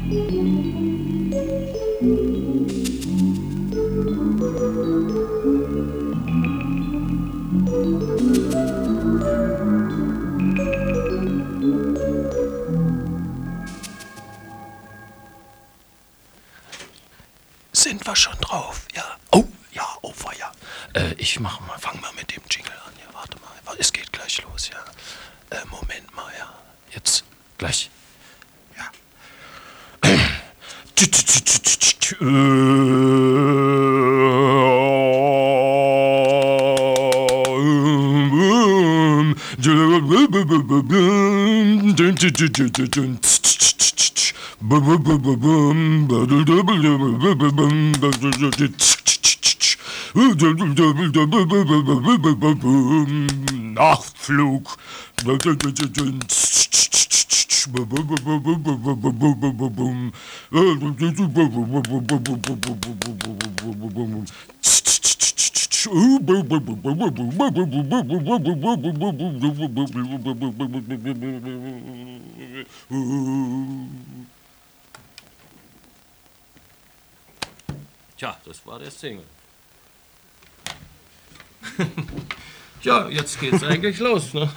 Sind wir schon drauf? Ja. Oh, ja, ja. Fang mal mit dem Jingle an. Ja, warte mal. Es geht gleich los, ja. Moment mal, ja. Jetzt, gleich. Ja. Nachtflug. Tja, das war der Single. Ja, jetzt geht's eigentlich los, ne?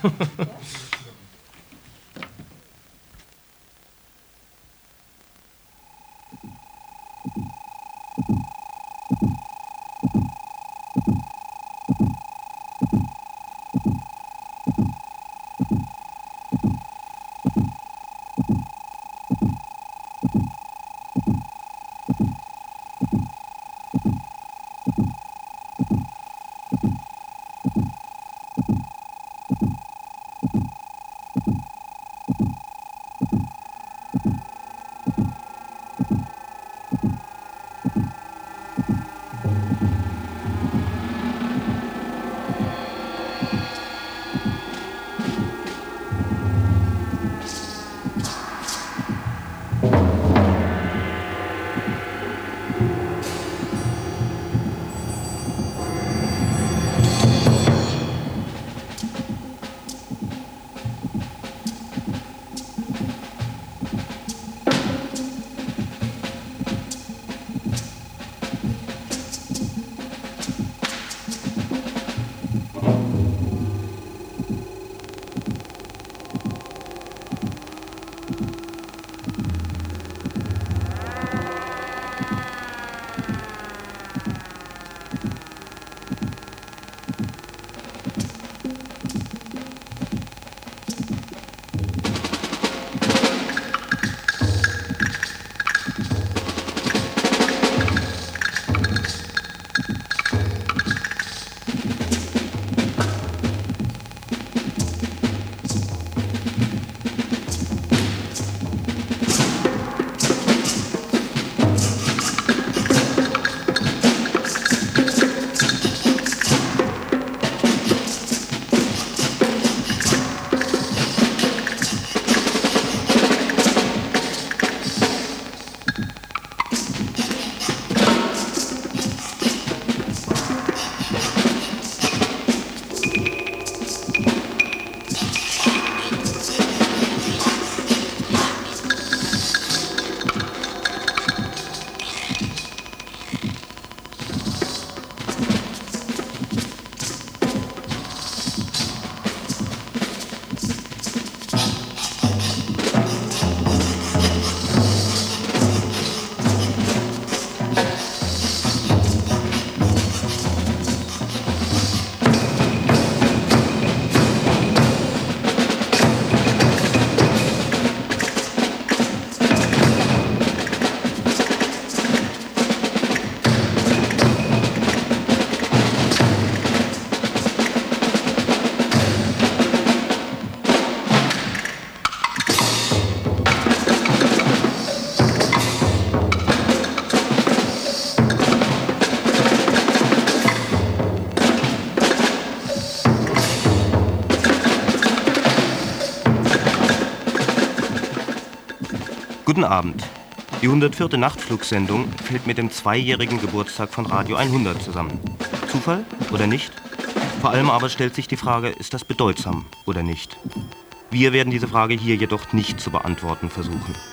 Guten Abend. Die 104. Nachtflugsendung fällt mit dem 2-jährigen Geburtstag von Radio 100 zusammen. Zufall oder nicht? Vor allem aber stellt sich die Frage, ist das bedeutsam oder nicht? Wir werden diese Frage hier jedoch nicht zu beantworten versuchen.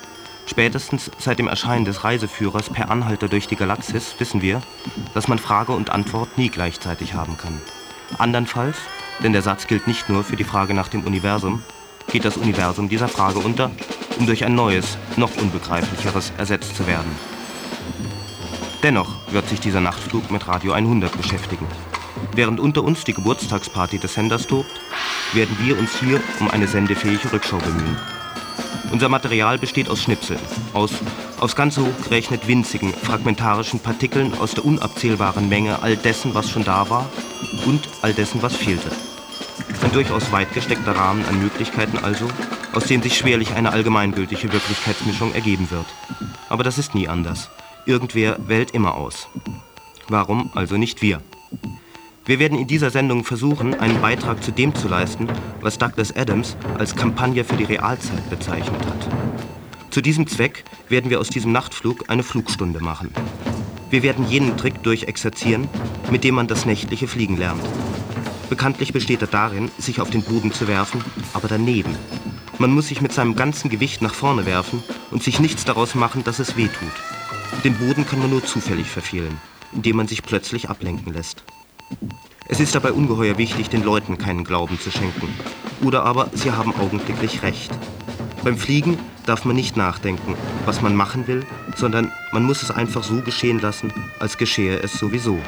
Spätestens seit dem Erscheinen des Reiseführers Per Anhalter durch die Galaxis wissen wir, dass man Frage und Antwort nie gleichzeitig haben kann. Andernfalls, denn der Satz gilt nicht nur für die Frage nach dem Universum, geht das Universum dieser Frage unter, um durch ein neues, noch unbegreiflicheres ersetzt zu werden. Dennoch wird sich dieser Nachtflug mit Radio 100 beschäftigen. Während unter uns die Geburtstagsparty des Senders tobt, werden wir uns hier um eine sendefähige Rückschau bemühen. Unser Material besteht aus Schnipseln, aus ganz hochgerechnet winzigen, fragmentarischen Partikeln aus der unabzählbaren Menge all dessen, was schon da war und all dessen, was fehlte. Ein durchaus weit gesteckter Rahmen an Möglichkeiten also, aus dem sich schwerlich eine allgemeingültige Wirklichkeitsmischung ergeben wird. Aber das ist nie anders. Irgendwer wählt immer aus. Warum also nicht wir? Wir werden in dieser Sendung versuchen, einen Beitrag zu dem zu leisten, was Douglas Adams als Kampagne für die Realzeit bezeichnet hat. Zu diesem Zweck werden wir aus diesem Nachtflug eine Flugstunde machen. Wir werden jenen Trick durchexerzieren, mit dem man das nächtliche Fliegen lernt. Bekanntlich besteht er darin, sich auf den Boden zu werfen, aber daneben. Man muss sich mit seinem ganzen Gewicht nach vorne werfen und sich nichts daraus machen, dass es weh tut. Den Boden kann man nur zufällig verfehlen, indem man sich plötzlich ablenken lässt. Es ist dabei ungeheuer wichtig, den Leuten keinen Glauben zu schenken. Oder aber, sie haben augenblicklich recht. Beim Fliegen darf man nicht nachdenken, was man machen will, sondern man muss es einfach so geschehen lassen, als geschehe es sowieso.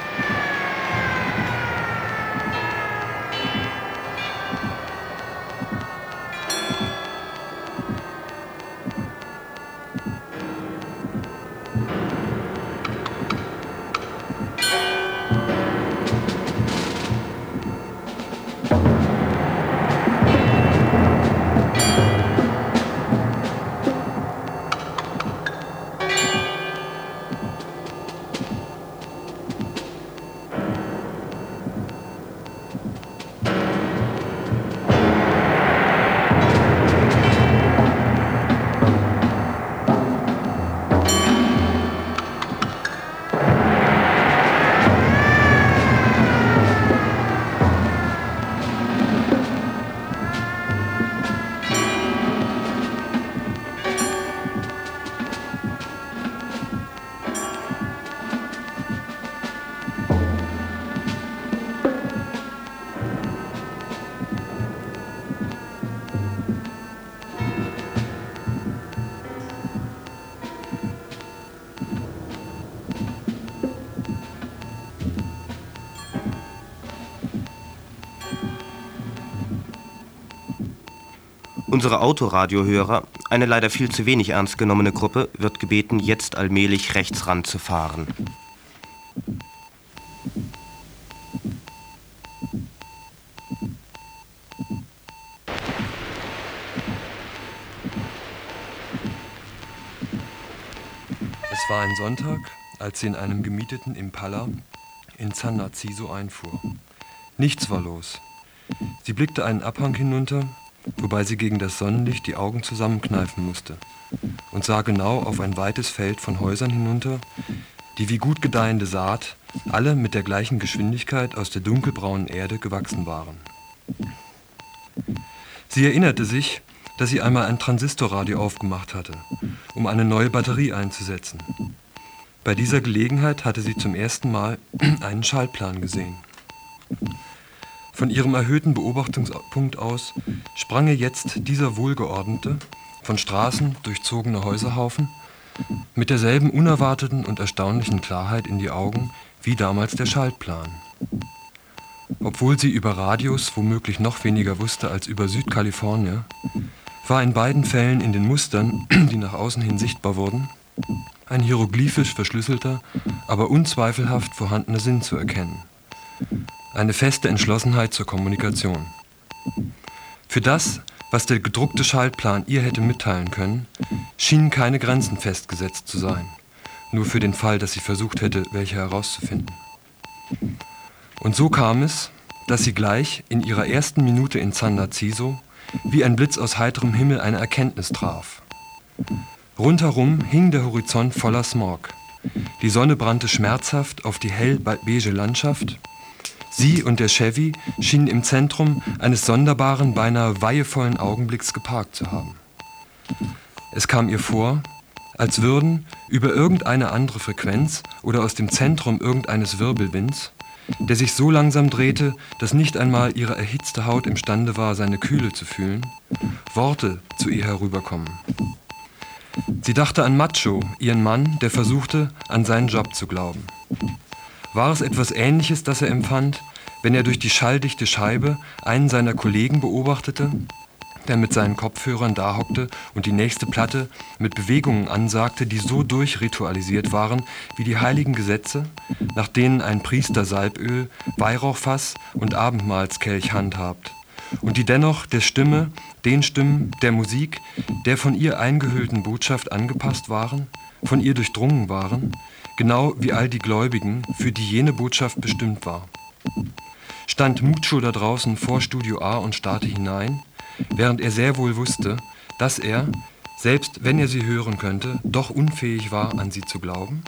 Unsere Autoradiohörer, eine leider viel zu wenig ernst genommene Gruppe, wird gebeten, jetzt allmählich rechts ran zu fahren. Es war ein Sonntag, als sie in einem gemieteten Impala in San Narciso einfuhr. Nichts war los. Sie blickte einen Abhang hinunter, wobei sie gegen das Sonnenlicht die Augen zusammenkneifen musste, und sah genau auf ein weites Feld von Häusern hinunter, die wie gut gedeihende Saat alle mit der gleichen Geschwindigkeit aus der dunkelbraunen Erde gewachsen waren. Sie erinnerte sich, dass sie einmal ein Transistorradio aufgemacht hatte, um eine neue Batterie einzusetzen. Bei dieser Gelegenheit hatte sie zum ersten Mal einen Schaltplan gesehen. Von ihrem erhöhten Beobachtungspunkt aus sprang ihr jetzt dieser wohlgeordnete, von Straßen durchzogene Häuserhaufen mit derselben unerwarteten und erstaunlichen Klarheit in die Augen wie damals der Schaltplan. Obwohl sie über Radios womöglich noch weniger wusste als über Südkalifornien, war in beiden Fällen in den Mustern, die nach außen hin sichtbar wurden, ein hieroglyphisch verschlüsselter, aber unzweifelhaft vorhandener Sinn zu erkennen. Eine feste Entschlossenheit zur Kommunikation. Für das, was der gedruckte Schaltplan ihr hätte mitteilen können, schienen keine Grenzen festgesetzt zu sein, nur für den Fall, dass sie versucht hätte, welche herauszufinden. Und so kam es, dass sie gleich in ihrer ersten Minute in San Narciso wie ein Blitz aus heiterem Himmel eine Erkenntnis traf. Rundherum hing der Horizont voller Smog. Die Sonne brannte schmerzhaft auf die hell-beige Landschaft. Sie und der Chevy schienen im Zentrum eines sonderbaren, beinahe weihevollen Augenblicks geparkt zu haben. Es kam ihr vor, als würden über irgendeine andere Frequenz oder aus dem Zentrum irgendeines Wirbelwinds, der sich so langsam drehte, dass nicht einmal ihre erhitzte Haut imstande war, seine Kühle zu fühlen, Worte zu ihr herüberkommen. Sie dachte an Macho, ihren Mann, der versuchte, an seinen Job zu glauben. War es etwas Ähnliches, das er empfand, wenn er durch die schalldichte Scheibe einen seiner Kollegen beobachtete, der mit seinen Kopfhörern dahockte und die nächste Platte mit Bewegungen ansagte, die so durchritualisiert waren wie die heiligen Gesetze, nach denen ein Priester Salböl, Weihrauchfass und Abendmahlskelch handhabt, und die dennoch der Stimme, den Stimmen, der Musik, der von ihr eingehüllten Botschaft angepasst waren, von ihr durchdrungen waren, genau wie all die Gläubigen, für die jene Botschaft bestimmt war. Stand Mucho da draußen vor Studio A und starrte hinein, während er sehr wohl wusste, dass er, selbst wenn er sie hören könnte, doch unfähig war, an sie zu glauben?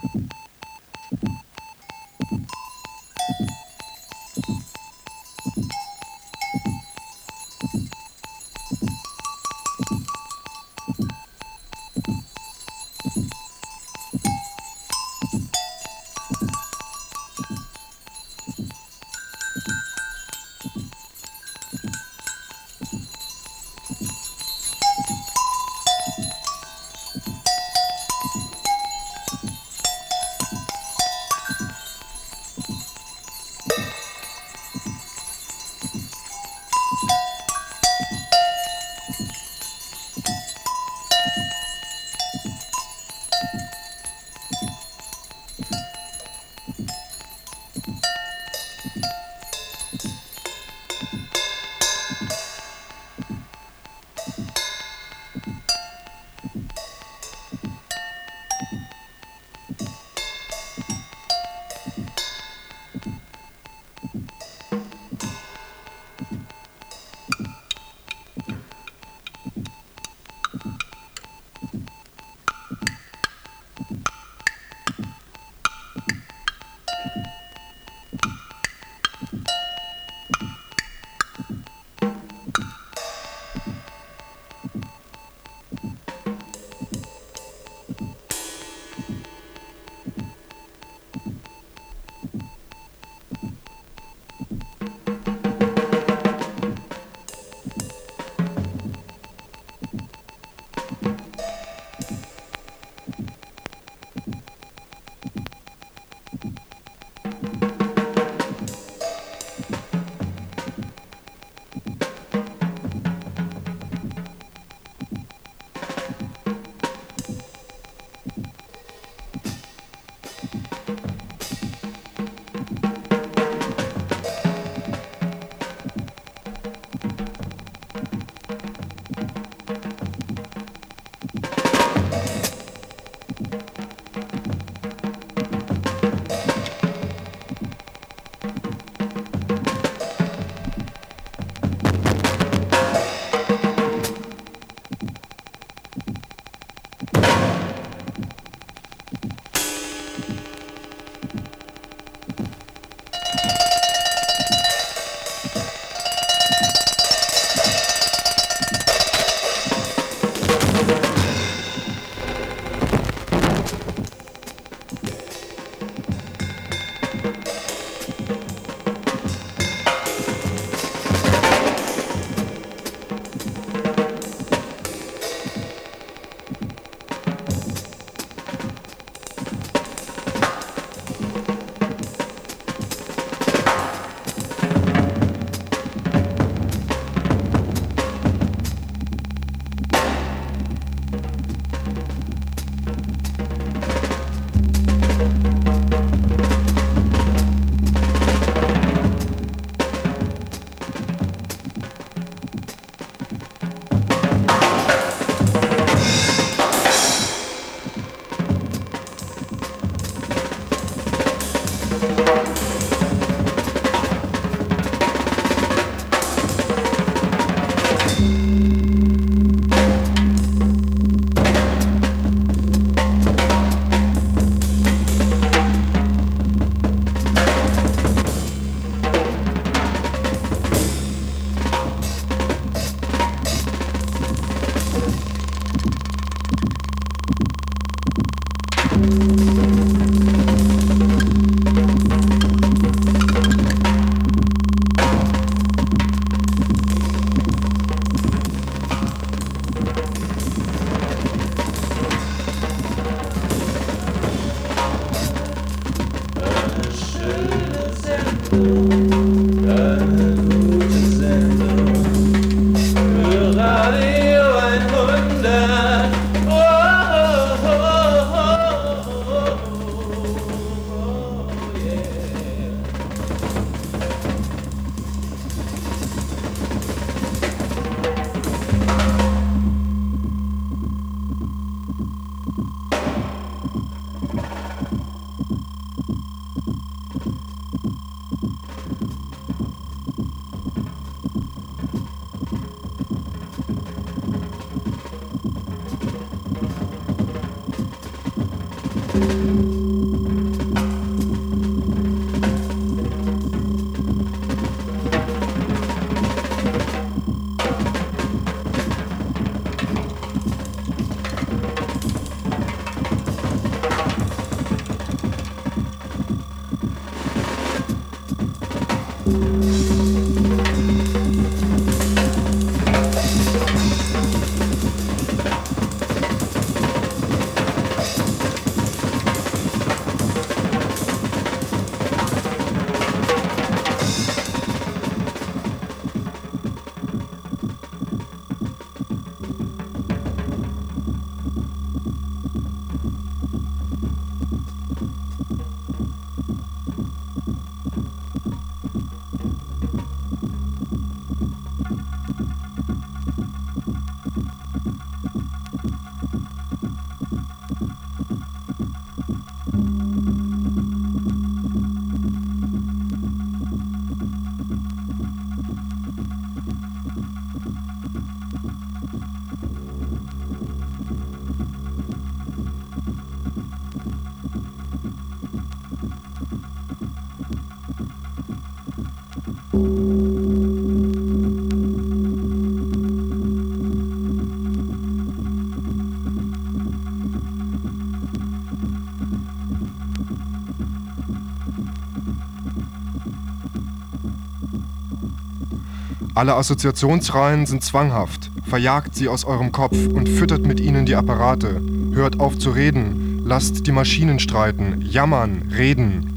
Alle Assoziationsreihen sind zwanghaft. Verjagt sie aus eurem Kopf und füttert mit ihnen die Apparate. Hört auf zu reden. Lasst die Maschinen streiten. Jammern, reden.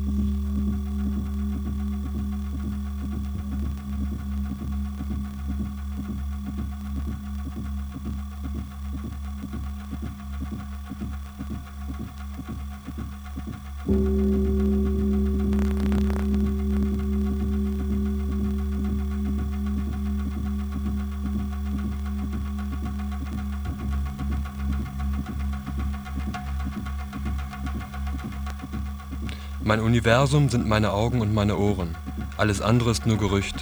Mein Universum sind meine Augen und meine Ohren. Alles andere ist nur Gerücht.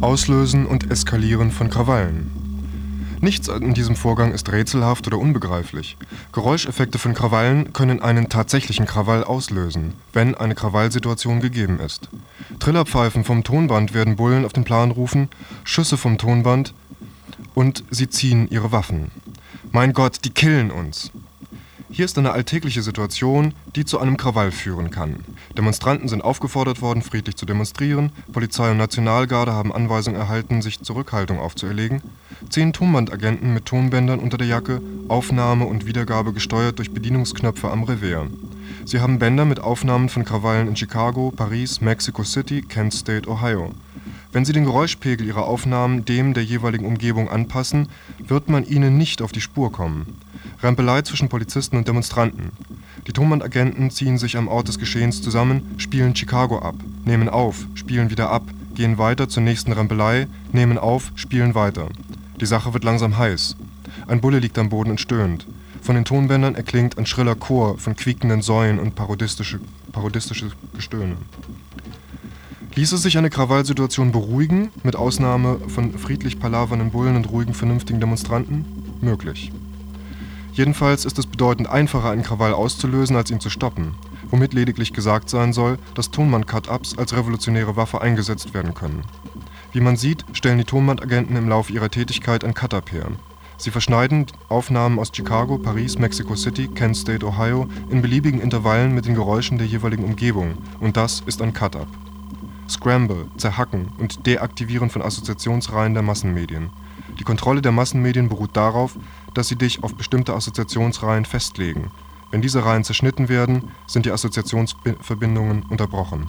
Auslösen und Eskalieren von Krawallen. Nichts in diesem Vorgang ist rätselhaft oder unbegreiflich. Geräuscheffekte von Krawallen können einen tatsächlichen Krawall auslösen, wenn eine Krawallsituation gegeben ist. Trillerpfeifen vom Tonband werden Bullen auf den Plan rufen, Schüsse vom Tonband und sie ziehen ihre Waffen. Mein Gott, die killen uns! Hier ist eine alltägliche Situation, die zu einem Krawall führen kann. Demonstranten sind aufgefordert worden, friedlich zu demonstrieren. Polizei und Nationalgarde haben Anweisungen erhalten, sich Zurückhaltung aufzuerlegen. 10 Tonbandagenten mit Tonbändern unter der Jacke, Aufnahme und Wiedergabe gesteuert durch Bedienungsknöpfe am Revier. Sie haben Bänder mit Aufnahmen von Krawallen in Chicago, Paris, Mexico City, Kent State, Ohio. Wenn Sie den Geräuschpegel Ihrer Aufnahmen dem der jeweiligen Umgebung anpassen, wird man Ihnen nicht auf die Spur kommen. Rempelei zwischen Polizisten und Demonstranten. Die Tonbandagenten ziehen sich am Ort des Geschehens zusammen, spielen Chicago ab, nehmen auf, spielen wieder ab, gehen weiter zur nächsten Rempelei, nehmen auf, spielen weiter. Die Sache wird langsam heiß. Ein Bulle liegt am Boden und stöhnt. Von den Tonbändern erklingt ein schriller Chor von quiekenden Säulen und parodistische Gestöhne. Ließe sich eine Krawallsituation beruhigen, mit Ausnahme von friedlich palavernden Bullen und ruhigen, vernünftigen Demonstranten? Möglich. Jedenfalls ist es bedeutend einfacher, einen Krawall auszulösen, als ihn zu stoppen, womit lediglich gesagt sein soll, dass Tonband-Cut-Ups als revolutionäre Waffe eingesetzt werden können. Wie man sieht, stellen die Tonbandagenten im Laufe ihrer Tätigkeit ein Cut-Up her. Sie verschneiden Aufnahmen aus Chicago, Paris, Mexico City, Kent State, Ohio in beliebigen Intervallen mit den Geräuschen der jeweiligen Umgebung, und das ist ein Cut-Up. Scramble, Zerhacken und Deaktivieren von Assoziationsreihen der Massenmedien. Die Kontrolle der Massenmedien beruht darauf, dass sie dich auf bestimmte Assoziationsreihen festlegen. Wenn diese Reihen zerschnitten werden, sind die Assoziationsverbindungen unterbrochen.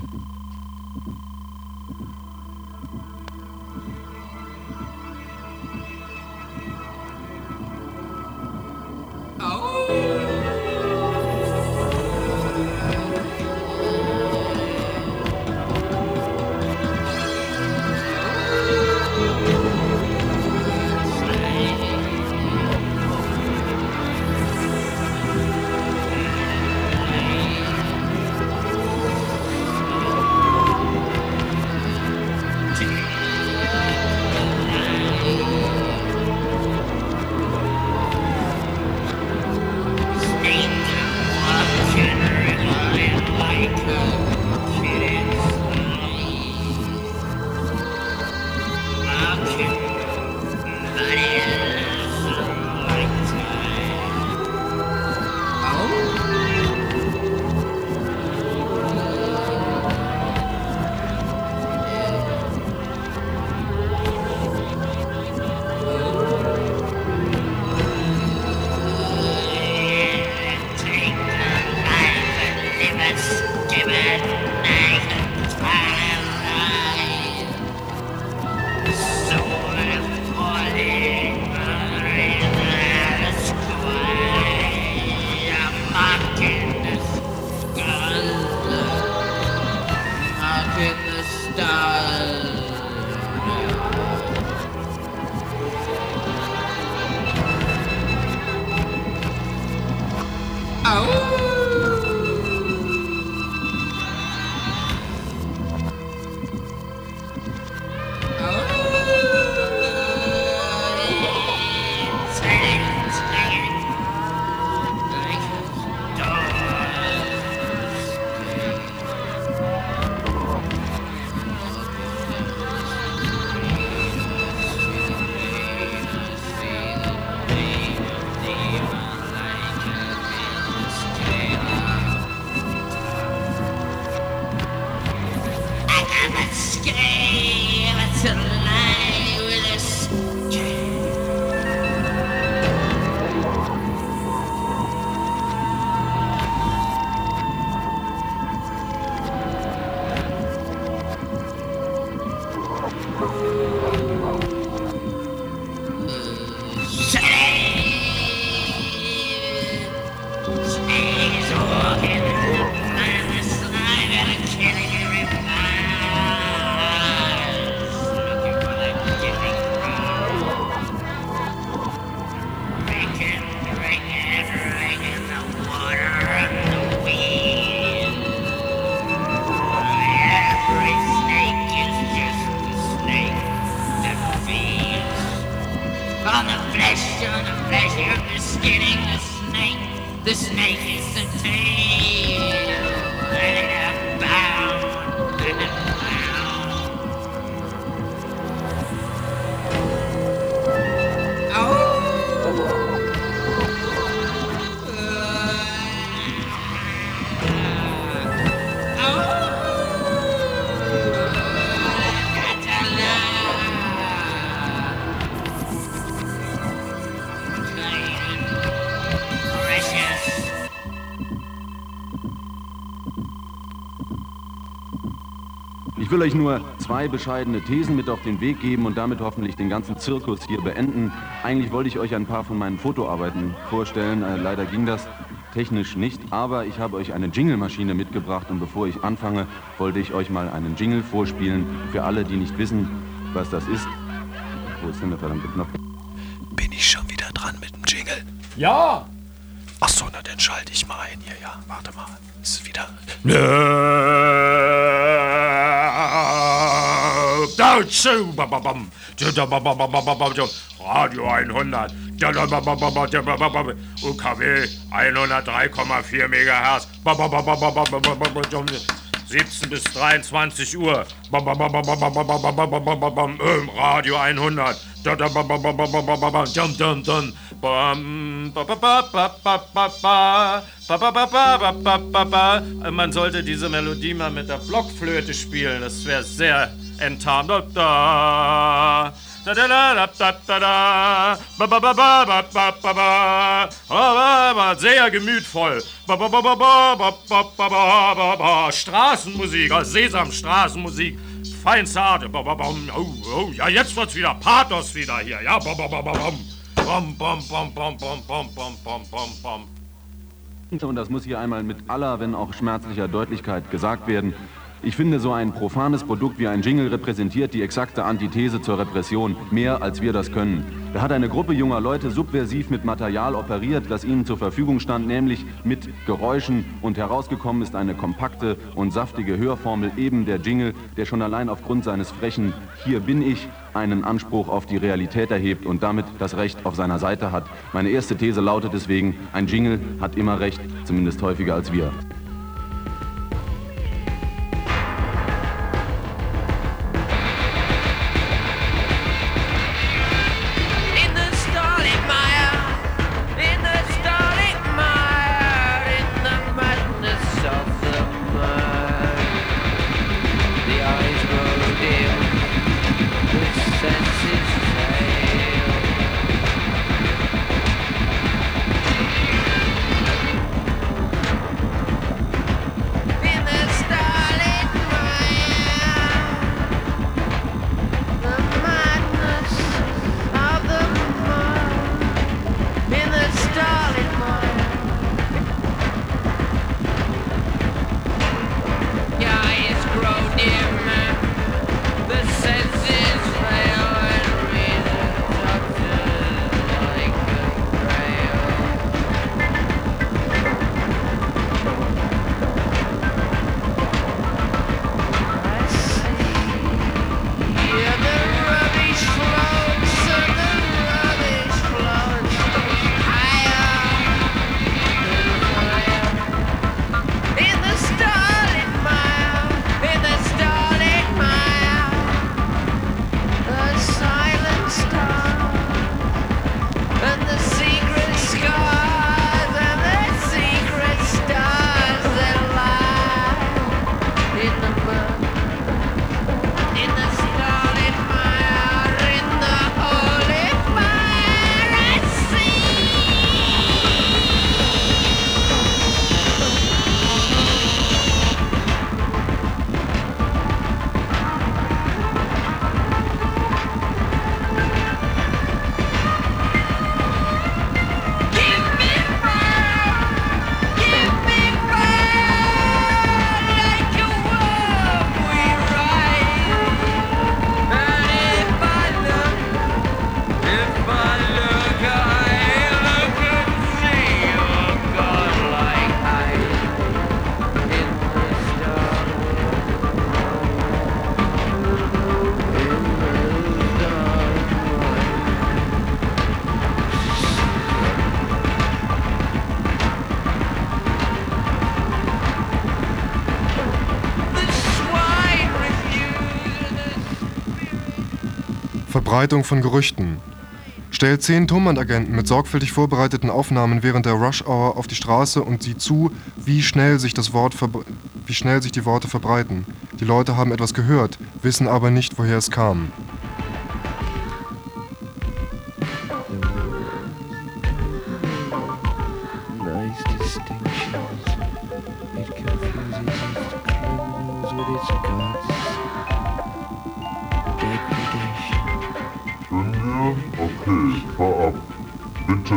You're skinning the snake. The snake is the tail. And a bound. And a Ich will euch nur 2 bescheidene Thesen mit auf den Weg geben und damit hoffentlich den ganzen Zirkus hier beenden. Eigentlich wollte ich euch ein paar von meinen Fotoarbeiten vorstellen. Leider ging das technisch nicht, aber ich habe euch eine Jingle-Maschine mitgebracht und bevor ich anfange, wollte ich euch mal einen Jingle vorspielen. Für alle, die nicht wissen, was das ist. Wo ist denn der verdammte Knopf? Bin ich schon wieder dran mit dem Jingle? Ja! Ach so, na dann schalte ich mal ein hier, ja. Warte mal. Ist wieder... Radio 100, UKW 103,4 MHz, 17 bis 23 Uhr, Radio 100, man sollte diese Melodie mal mit der Blockflöte spielen, das wäre sehr enttarnt. Sehr gemütvoll. Straßenmusik, Sesamstraßenmusik, feinste Art. Oh, ja, jetzt wird's wieder Pathos wieder hier. Ja, Und das muss hier einmal mit aller, wenn auch schmerzlicher Deutlichkeit gesagt werden. Ich finde, so ein profanes Produkt wie ein Jingle repräsentiert die exakte Antithese zur Repression, mehr als wir das können. Da hat eine Gruppe junger Leute subversiv mit Material operiert, das ihnen zur Verfügung stand, nämlich mit Geräuschen, und herausgekommen ist eine kompakte und saftige Hörformel, eben der Jingle, der schon allein aufgrund seines frechen "Hier bin ich" einen Anspruch auf die Realität erhebt und damit das Recht auf seiner Seite hat. Meine erste These lautet deswegen, ein Jingle hat immer Recht, zumindest häufiger als wir. Verbreitung von Gerüchten. Stellt 10 Tonbandagenten mit sorgfältig vorbereiteten Aufnahmen während der Rush-Hour auf die Straße und sieht zu, wie schnell sich die Worte verbreiten. Die Leute haben etwas gehört, wissen aber nicht, woher es kam. Okay, fahr ab. Bitte.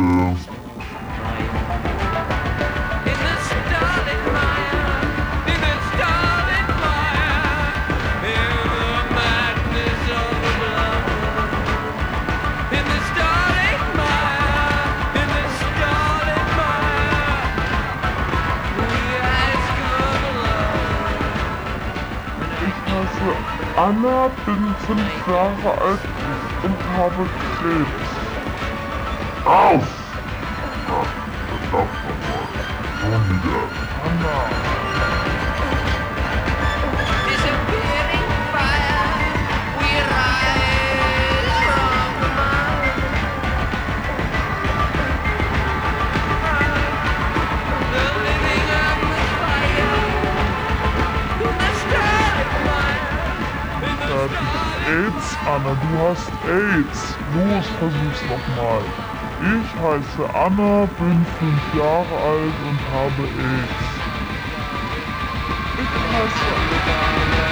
Anna, bin 5 Jahre alt und habe Krebs. Auf! Ach, verdammt nochmal. Schon wieder. Anna. Disappearing fire, we rise from the mud. The living on the fire, in the starlit fire. AIDS, Anna, du hast AIDS. Los, versuch's nochmal. Ich heiße Anna, bin 5 Jahre alt und habe AIDS. Ich heiße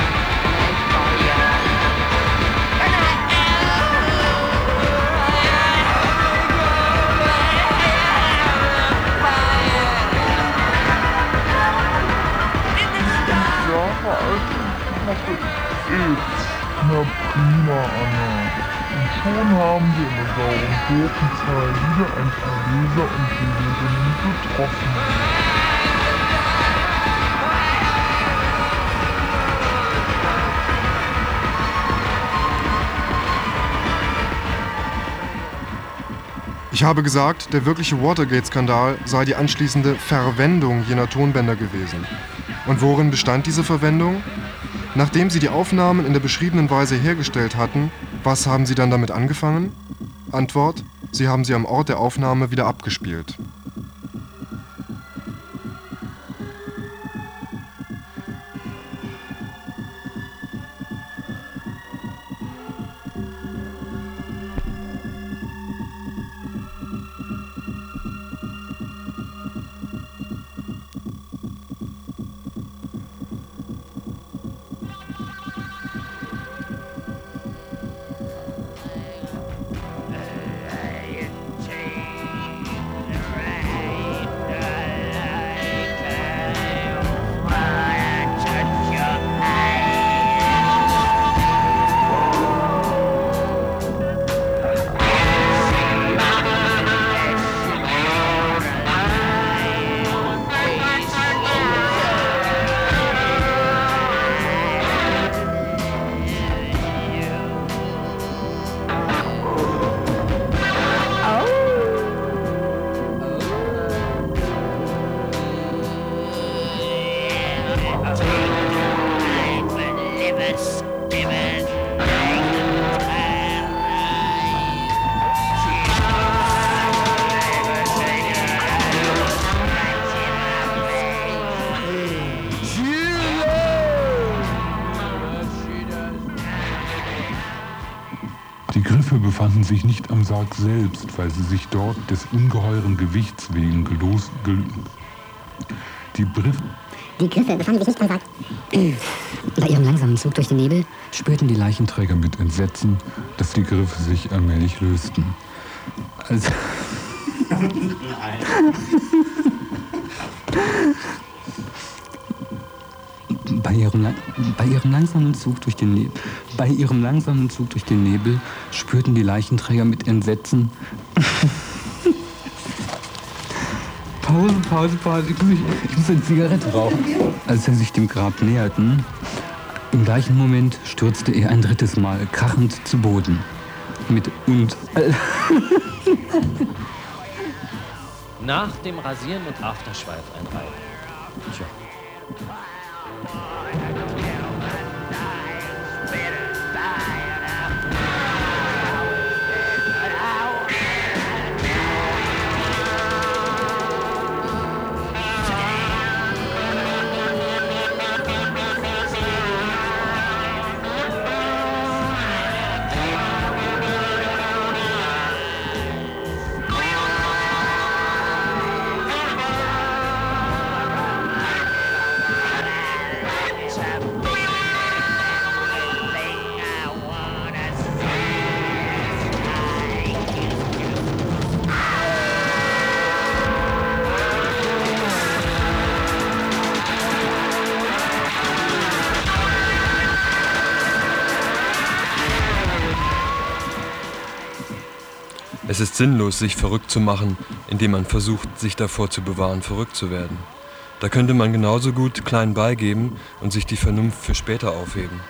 AIDS. Na prima, Anna. Und schon haben wir in der sauren Gurkenzahl wieder ein paar Leser und Leserinnen getroffen. Ich habe gesagt, der wirkliche Watergate-Skandal sei die anschließende Verwendung jener Tonbänder gewesen. Und worin bestand diese Verwendung? Nachdem Sie die Aufnahmen in der beschriebenen Weise hergestellt hatten, was haben Sie dann damit angefangen? Antwort: Sie haben sie am Ort der Aufnahme wieder abgespielt. Die Griffe befanden sich nicht am Sarg selbst, weil sie sich dort des ungeheuren Gewichts wegen Die Griffe befanden sich nicht am Sarg. Bei ihrem langsamen Zug durch den Nebel spürten die Leichenträger mit Entsetzen, dass die Griffe sich allmählich lösten. Bei ihrem langsamen Zug durch den Nebel spürten die Leichenträger mit Entsetzen. Pause, ich muss eine Zigarette rauchen. Als sie sich dem Grab näherten, im gleichen Moment stürzte er ein drittes Mal krachend zu Boden. Nach dem Rasieren und Afterschweif einreiben. Tja. Es ist sinnlos, sich verrückt zu machen, indem man versucht, sich davor zu bewahren, verrückt zu werden. Da könnte man genauso gut klein beigeben und sich die Vernunft für später aufheben.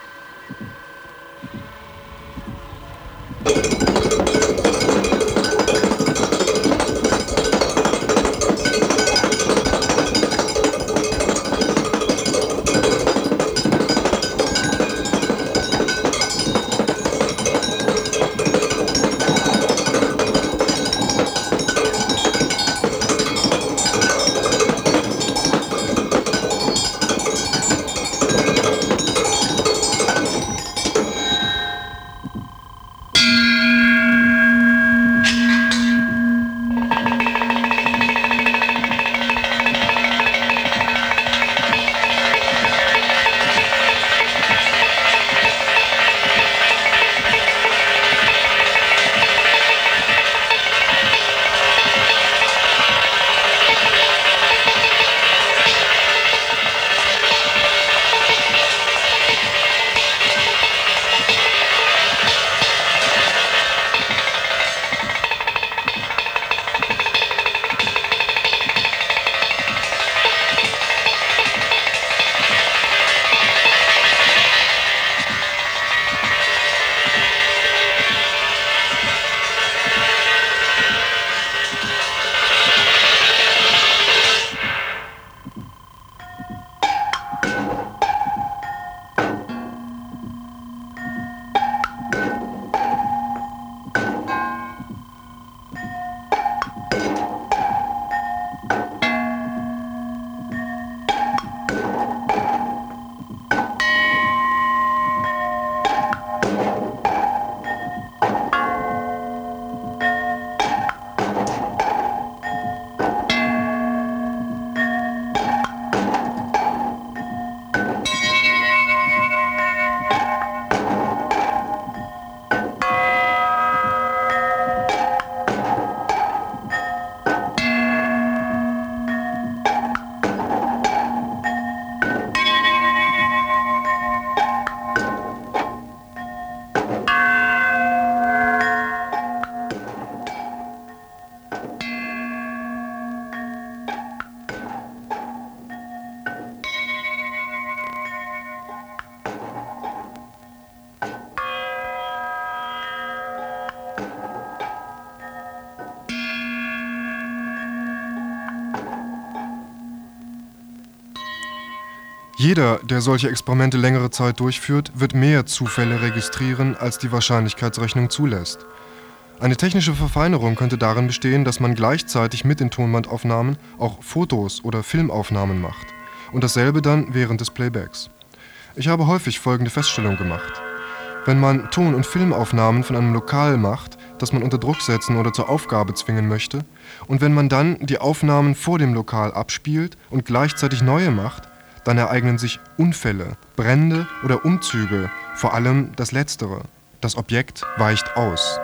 Jeder, der solche Experimente längere Zeit durchführt, wird mehr Zufälle registrieren, als die Wahrscheinlichkeitsrechnung zulässt. Eine technische Verfeinerung könnte darin bestehen, dass man gleichzeitig mit den Tonbandaufnahmen auch Fotos oder Filmaufnahmen macht. Und dasselbe dann während des Playbacks. Ich habe häufig folgende Feststellung gemacht. Wenn man Ton- und Filmaufnahmen von einem Lokal macht, das man unter Druck setzen oder zur Aufgabe zwingen möchte, und wenn man dann die Aufnahmen vor dem Lokal abspielt und gleichzeitig neue macht, dann ereignen sich Unfälle, Brände oder Umzüge, vor allem das Letztere. Das Objekt weicht aus.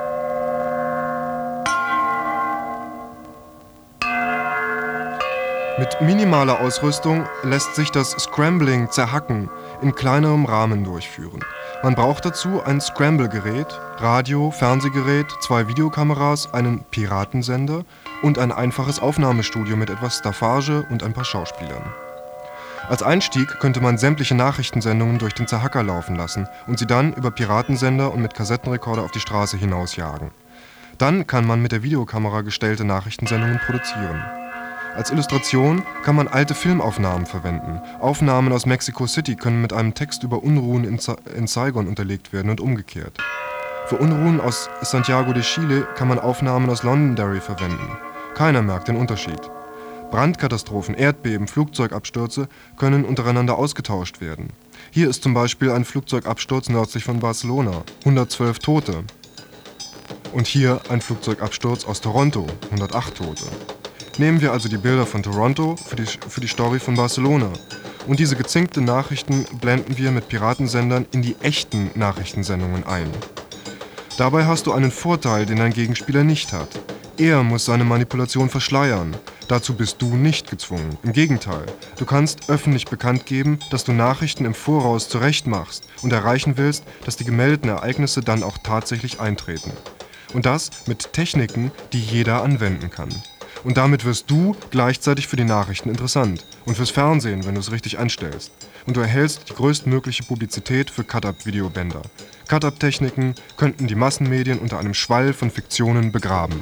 Mit minimaler Ausrüstung lässt sich das Scrambling, Zerhacken, in kleinerem Rahmen durchführen. Man braucht dazu ein Scramble-Gerät, Radio, Fernsehgerät, 2 Videokameras, einen Piratensender und ein einfaches Aufnahmestudio mit etwas Staffage und ein paar Schauspielern. Als Einstieg könnte man sämtliche Nachrichtensendungen durch den Zerhacker laufen lassen und sie dann über Piratensender und mit Kassettenrekorder auf die Straße hinausjagen. Dann kann man mit der Videokamera gestellte Nachrichtensendungen produzieren. Als Illustration kann man alte Filmaufnahmen verwenden. Aufnahmen aus Mexico City können mit einem Text über Unruhen in Saigon unterlegt werden und umgekehrt. Für Unruhen aus Santiago de Chile kann man Aufnahmen aus Londonderry verwenden. Keiner merkt den Unterschied. Brandkatastrophen, Erdbeben, Flugzeugabstürze können untereinander ausgetauscht werden. Hier ist zum Beispiel ein Flugzeugabsturz nördlich von Barcelona, 112 Tote. Und hier ein Flugzeugabsturz aus Toronto, 108 Tote. Nehmen wir also die Bilder von Toronto für die Story von Barcelona. Und diese gezinkten Nachrichten blenden wir mit Piratensendern in die echten Nachrichtensendungen ein. Dabei hast du einen Vorteil, den dein Gegenspieler nicht hat. Er muss seine Manipulation verschleiern. Dazu bist du nicht gezwungen. Im Gegenteil, du kannst öffentlich bekannt geben, dass du Nachrichten im Voraus zurechtmachst und erreichen willst, dass die gemeldeten Ereignisse dann auch tatsächlich eintreten. Und das mit Techniken, die jeder anwenden kann. Und damit wirst du gleichzeitig für die Nachrichten interessant und fürs Fernsehen, wenn du es richtig anstellst. Und du erhältst die größtmögliche Publizität für Cut-Up-Videobänder. Cut-Up-Techniken könnten die Massenmedien unter einem Schwall von Fiktionen begraben.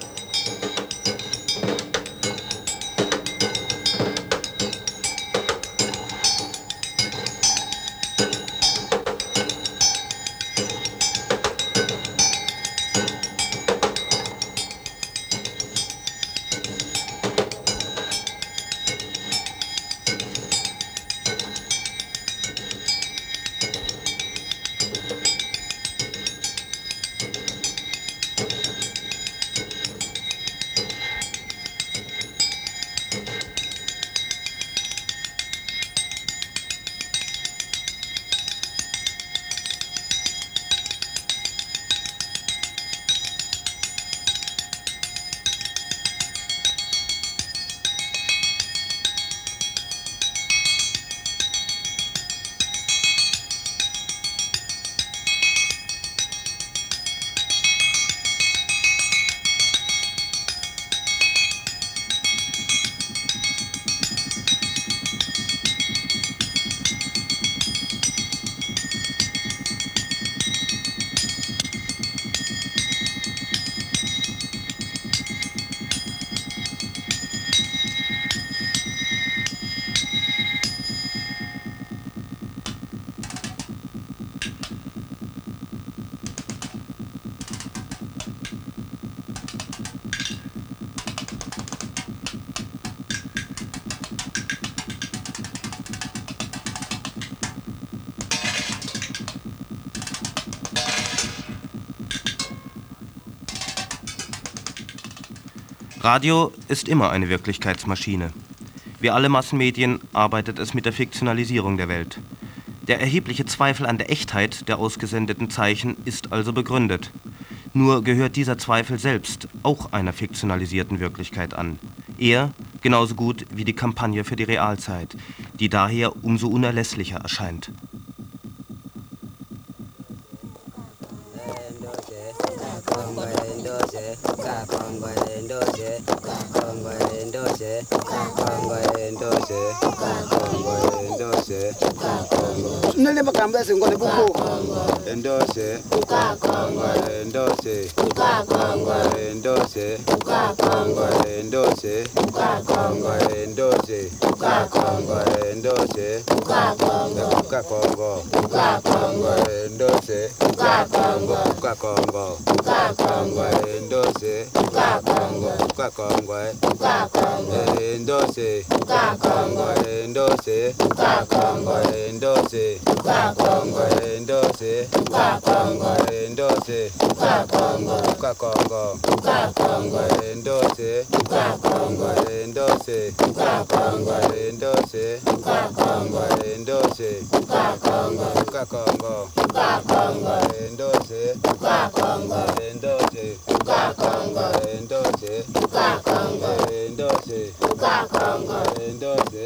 Radio ist immer eine Wirklichkeitsmaschine. Wie alle Massenmedien arbeitet es mit der Fiktionalisierung der Welt. Der erhebliche Zweifel an der Echtheit der ausgesendeten Zeichen ist also begründet. Nur gehört dieser Zweifel selbst auch einer fiktionalisierten Wirklichkeit an. Er genauso gut wie die Kampagne für die Realzeit, die daher umso unerlässlicher erscheint. Nele bakamba singone buku endose endose endose endose endose endose Kongo endose Kongo endose endose endose endose Kongo endose endose Kongo endose endose endose endose Kongo endose endose endose endose endose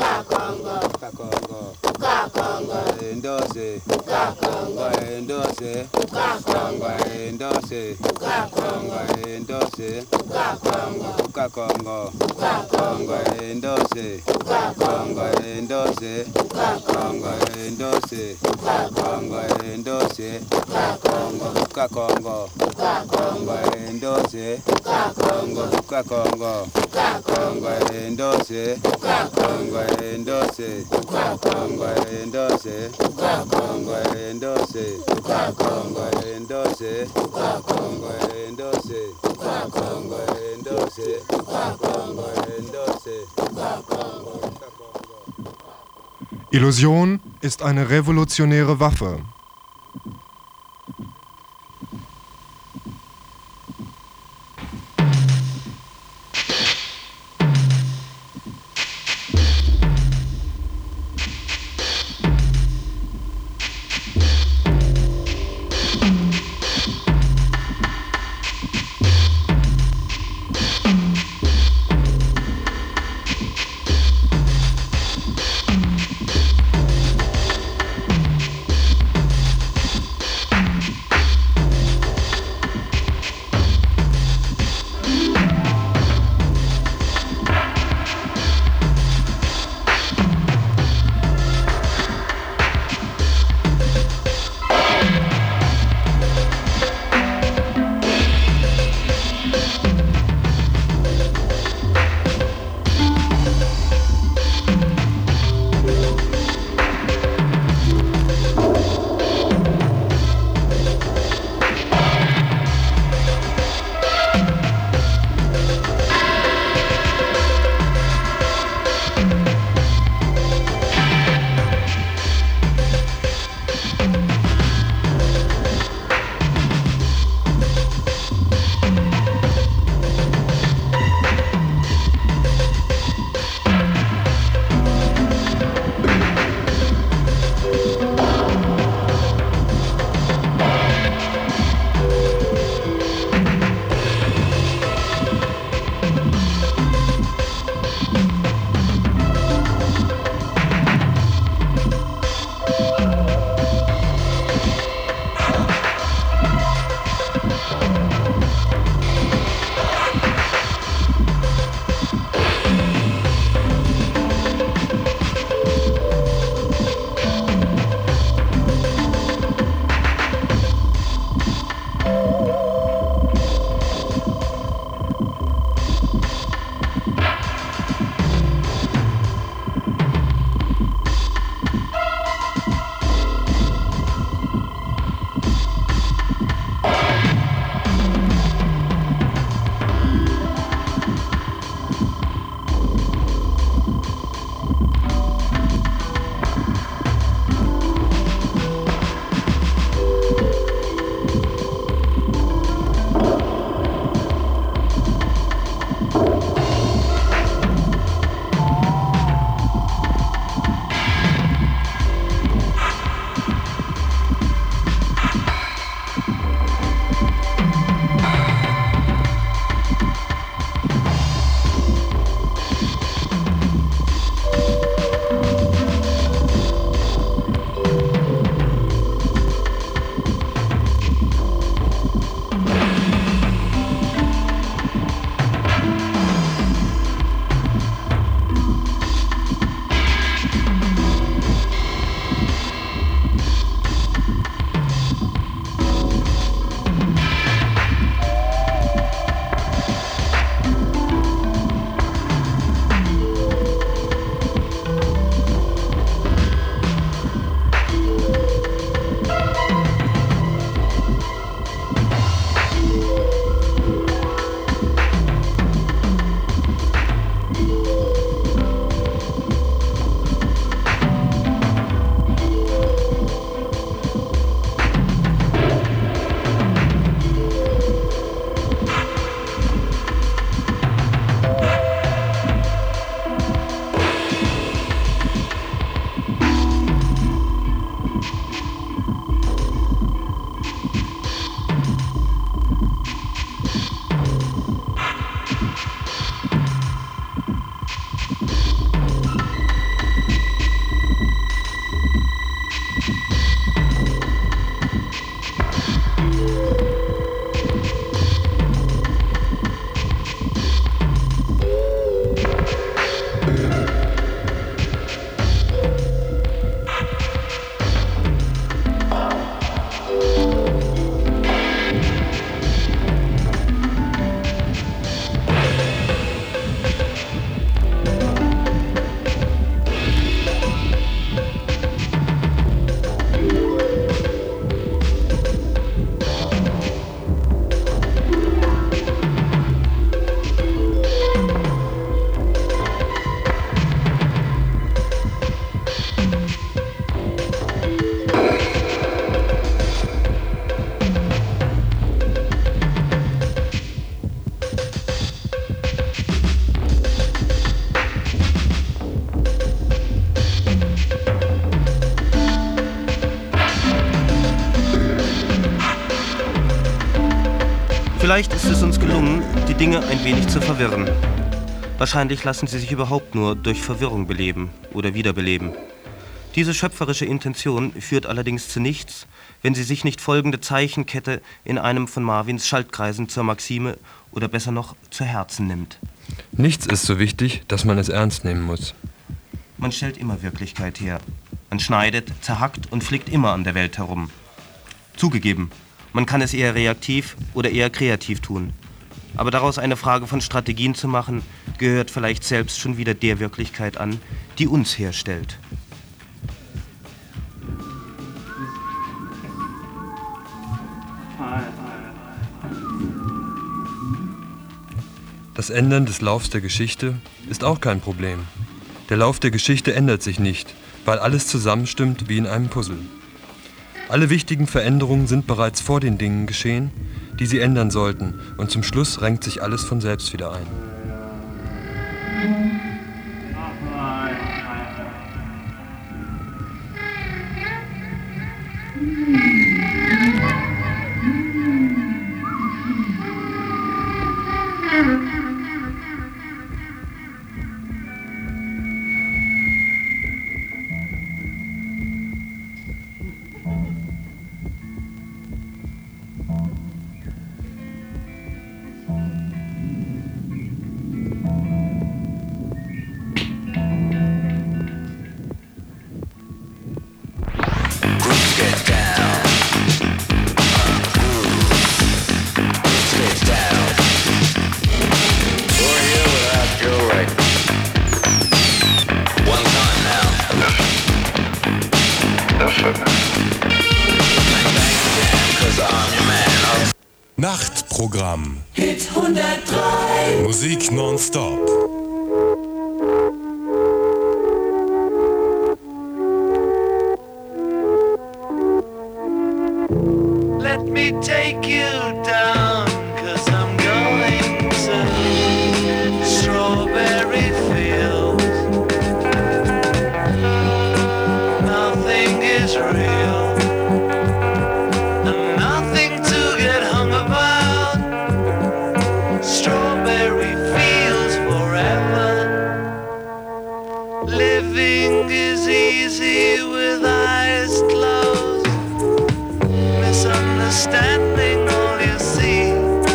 endose endose endose endose Kongo endose endose endose endose Kongo endose Kongo endose endose endose endose endose Illusion ist eine revolutionäre Waffe. Vielleicht ist es uns gelungen, die Dinge ein wenig zu verwirren. Wahrscheinlich lassen sie sich überhaupt nur durch Verwirrung beleben oder wiederbeleben. Diese schöpferische Intention führt allerdings zu nichts, wenn sie sich nicht folgende Zeichenkette in einem von Marvins Schaltkreisen zur Maxime oder besser noch zu Herzen nimmt. Nichts ist so wichtig, dass man es ernst nehmen muss. Man stellt immer Wirklichkeit her. Man schneidet, zerhackt und flickt immer an der Welt herum. Zugegeben, man kann es eher reaktiv oder eher kreativ tun. Aber daraus eine Frage von Strategien zu machen, gehört vielleicht selbst schon wieder der Wirklichkeit an, die uns herstellt. Das Ändern des Laufs der Geschichte ist auch kein Problem. Der Lauf der Geschichte ändert sich nicht, weil alles zusammenstimmt wie in einem Puzzle. Alle wichtigen Veränderungen sind bereits vor den Dingen geschehen, die sie ändern sollten, und zum Schluss renkt sich alles von selbst wieder ein. Nachtprogramm. Hit 103. Musik nonstop. Let me take you down, 'cause I'm going to strawberry fields. Nothing is real. Standing all you see.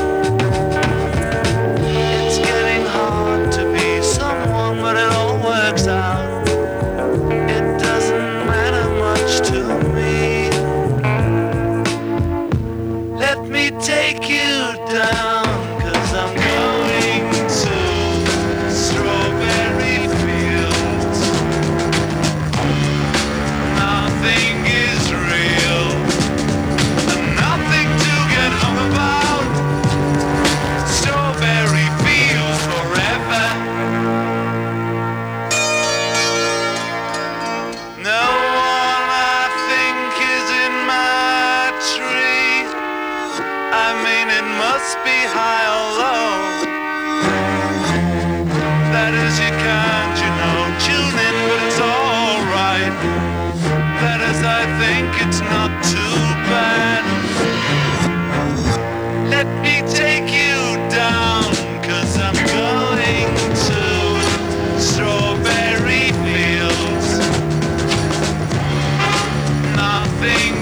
It's getting hard to be someone, but it all works out. It doesn't matter much to me. Let me take you down, 'cause I'm going to strawberry fields. Nothing is real. It's not too bad. Let me take you down, 'cause I'm going to strawberry fields. Nothing